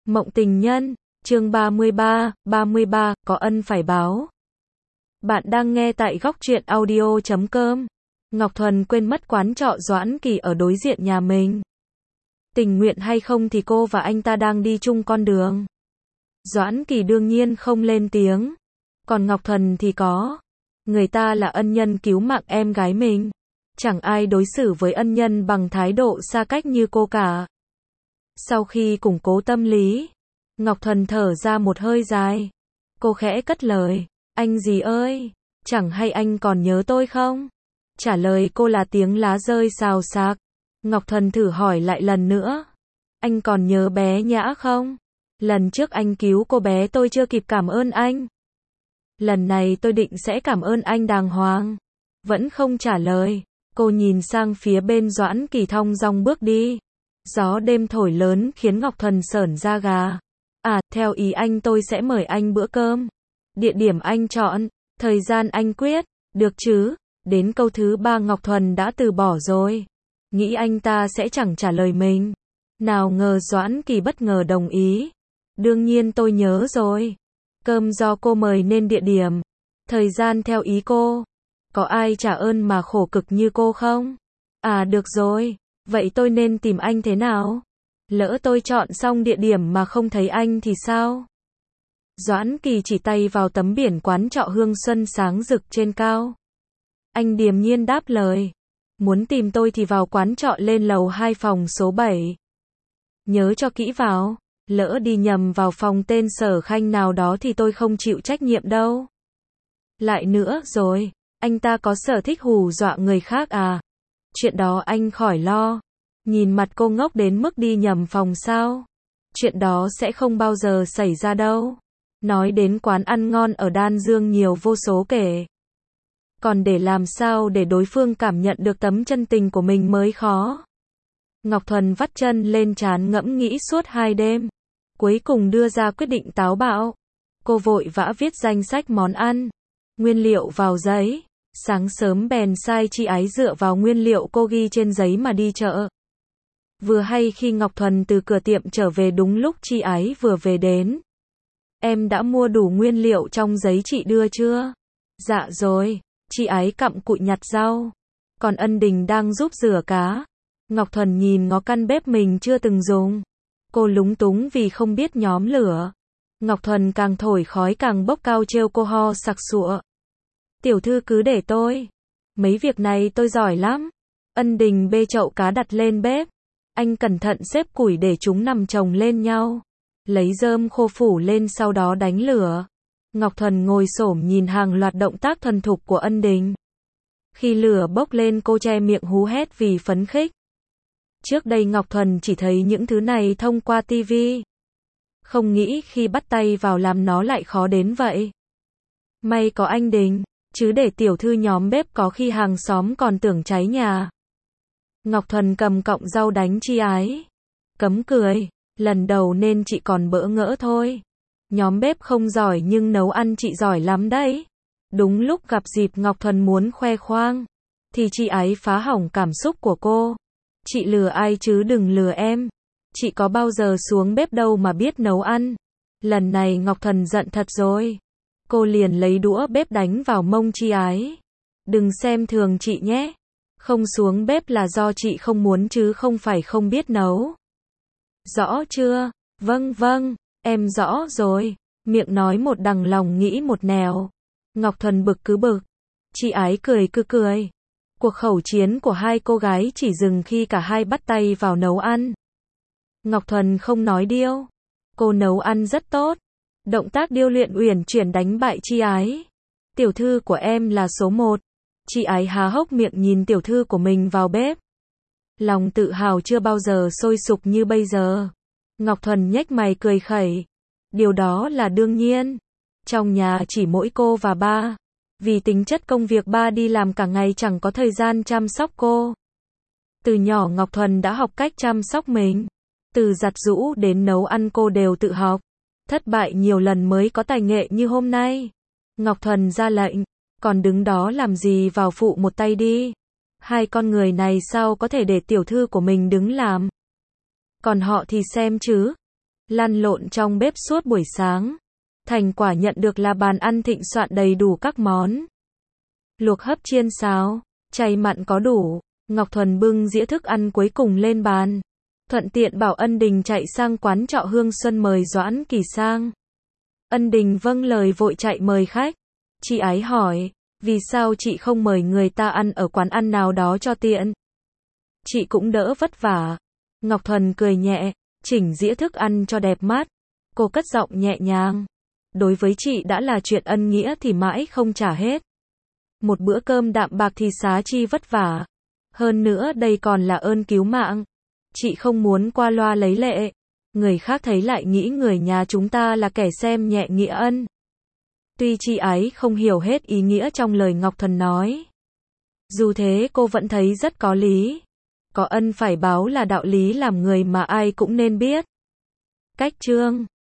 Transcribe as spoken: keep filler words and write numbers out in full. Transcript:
Mộng tình nhân, chương ba mươi ba, ba mươi ba, có ân phải báo. Bạn đang nghe tại góc truyện audio chấm com. Ngọc Thuần quên mất quán trọ Doãn Kỳ ở đối diện nhà mình. Tình nguyện hay không thì cô và anh ta đang đi chung con đường. Doãn Kỳ đương nhiên không lên tiếng. Còn Ngọc Thuần thì có. Người ta là ân nhân cứu mạng em gái mình. Chẳng ai đối xử với ân nhân bằng thái độ xa cách như cô cả. Sau khi củng cố tâm lý, Ngọc Thuần thở ra một hơi dài. Cô khẽ cất lời, anh gì ơi, chẳng hay anh còn nhớ tôi không? Trả lời cô là tiếng lá rơi xào xạc. Ngọc Thuần thử hỏi lại lần nữa, anh còn nhớ bé Nhã không? Lần trước anh cứu cô bé tôi chưa kịp cảm ơn anh. Lần này tôi định sẽ cảm ơn anh đàng hoàng. Vẫn không trả lời. Cô nhìn sang phía bên Doãn Kỳ thong dong bước đi. Gió đêm thổi lớn khiến Ngọc Thuần sởn da gà. À, theo ý anh tôi sẽ mời anh bữa cơm. Địa điểm anh chọn, thời gian anh quyết, được chứ? Đến câu thứ ba Ngọc Thuần đã từ bỏ rồi. Nghĩ anh ta sẽ chẳng trả lời mình. Nào ngờ Doãn Kỳ bất ngờ đồng ý. Đương nhiên tôi nhớ rồi. Cơm do cô mời nên địa điểm, thời gian theo ý cô. Có ai trả ơn mà khổ cực như cô không? À được rồi, vậy tôi nên tìm anh thế nào? Lỡ tôi chọn xong địa điểm mà không thấy anh thì sao? Doãn Kỳ chỉ tay vào tấm biển quán trọ Hương Xuân sáng rực trên cao. Anh điềm nhiên đáp lời. Muốn tìm tôi thì vào quán trọ lên lầu hai phòng số bảy. Nhớ cho kỹ vào, lỡ đi nhầm vào phòng tên Sở Khanh nào đó thì tôi không chịu trách nhiệm đâu. Lại nữa rồi, anh ta có sở thích hù dọa người khác à? Chuyện đó anh khỏi lo. Nhìn mặt cô ngốc đến mức đi nhầm phòng sao? Chuyện đó sẽ không bao giờ xảy ra đâu. Nói đến quán ăn ngon ở Đan Dương nhiều vô số kể. Còn để làm sao để đối phương cảm nhận được tấm chân tình của mình mới khó. Ngọc Thuần vắt chân lên trán ngẫm nghĩ suốt hai đêm. Cuối cùng đưa ra quyết định táo bạo. Cô vội vã viết danh sách món ăn, nguyên liệu vào giấy. Sáng sớm bèn sai chị ái dựa vào nguyên liệu cô ghi trên giấy mà đi chợ. Vừa hay khi Ngọc Thuần từ cửa tiệm trở về đúng lúc chị ái vừa về đến. Em đã mua đủ nguyên liệu trong giấy chị đưa chưa? Dạ rồi, chị ái cặm cụi nhặt rau. Còn Ân Đình đang giúp rửa cá. Ngọc Thuần nhìn ngó căn bếp mình chưa từng dùng. Cô lúng túng vì không biết nhóm lửa. Ngọc Thuần càng thổi khói càng bốc cao trêu cô ho sặc sụa. Tiểu thư cứ để tôi. Mấy việc này tôi giỏi lắm. Ân Đình bê chậu cá đặt lên bếp. Anh cẩn thận xếp củi để chúng nằm chồng lên nhau. Lấy rơm khô phủ lên sau đó đánh lửa. Ngọc Thuần ngồi xổm nhìn hàng loạt động tác thuần thục của Ân Đình. Khi lửa bốc lên cô che miệng hú hét vì phấn khích. Trước đây Ngọc Thuần chỉ thấy những thứ này thông qua tivi. Không nghĩ khi bắt tay vào làm nó lại khó đến vậy. May có anh Đình, chứ để tiểu thư nhóm bếp có khi hàng xóm còn tưởng cháy nhà. Ngọc Thuần cầm cọng rau đánh chị ái. Cấm cười, lần đầu nên chị còn bỡ ngỡ thôi. Nhóm bếp không giỏi nhưng nấu ăn chị giỏi lắm đấy. Đúng lúc gặp dịp Ngọc Thuần muốn khoe khoang, thì chị ái phá hỏng cảm xúc của cô. Chị lừa ai chứ đừng lừa em. Chị có bao giờ xuống bếp đâu mà biết nấu ăn. Lần này Ngọc Thuần giận thật rồi. Cô liền lấy đũa bếp đánh vào mông chị ái. Đừng xem thường chị nhé. Không xuống bếp là do chị không muốn chứ không phải không biết nấu. Rõ chưa? Vâng vâng, em rõ rồi. Miệng nói một đằng lòng nghĩ một nẻo. Ngọc Thuần bực cứ bực. Chị ái cười cứ cười. Cuộc khẩu chiến của hai cô gái chỉ dừng khi cả hai bắt tay vào nấu ăn. Ngọc Thuần không nói điêu. Cô nấu ăn rất tốt. Động tác điêu luyện uyển chuyển đánh bại chị ái. Tiểu thư của em là số một. Chị ái há hốc miệng nhìn tiểu thư của mình vào bếp. Lòng tự hào chưa bao giờ sôi sục như bây giờ. Ngọc Thuần nhếch mày cười khẩy. Điều đó là đương nhiên. Trong nhà chỉ mỗi cô và ba. Vì tính chất công việc ba đi làm cả ngày chẳng có thời gian chăm sóc cô. Từ nhỏ Ngọc Thuần đã học cách chăm sóc mình. Từ giặt giũ đến nấu ăn cô đều tự học. Thất bại nhiều lần mới có tài nghệ như hôm nay. Ngọc Thuần ra lệnh. Còn đứng đó làm gì vào phụ một tay đi. Hai con người này sao có thể để tiểu thư của mình đứng làm. Còn họ thì xem chứ. lăn lộn trong bếp suốt buổi sáng. Thành quả nhận được là bàn ăn thịnh soạn đầy đủ các món. Luộc hấp chiên xáo, chay mặn có đủ. Ngọc Thuần bưng dĩa thức ăn cuối cùng lên bàn. Thuận tiện bảo Ân Đình chạy sang quán trọ Hương Xuân mời Doãn Kỳ sang. Ân Đình vâng lời vội chạy mời khách. Chị Ái hỏi, vì sao chị không mời người ta ăn ở quán ăn nào đó cho tiện? Chị cũng đỡ vất vả. Ngọc Thuần cười nhẹ, chỉnh dĩa thức ăn cho đẹp mắt. Cô cất giọng nhẹ nhàng. Đối với chị đã là chuyện ân nghĩa thì mãi không trả hết. Một bữa cơm đạm bạc thì xá chi vất vả. Hơn nữa đây còn là ơn cứu mạng. Chị không muốn qua loa lấy lệ. Người khác thấy lại nghĩ người nhà chúng ta là kẻ xem nhẹ nghĩa ân. Tuy chị ấy không hiểu hết ý nghĩa trong lời Ngọc Thuần nói. Dù thế cô vẫn thấy rất có lý. Có ân phải báo là đạo lý làm người mà ai cũng nên biết. Cách chương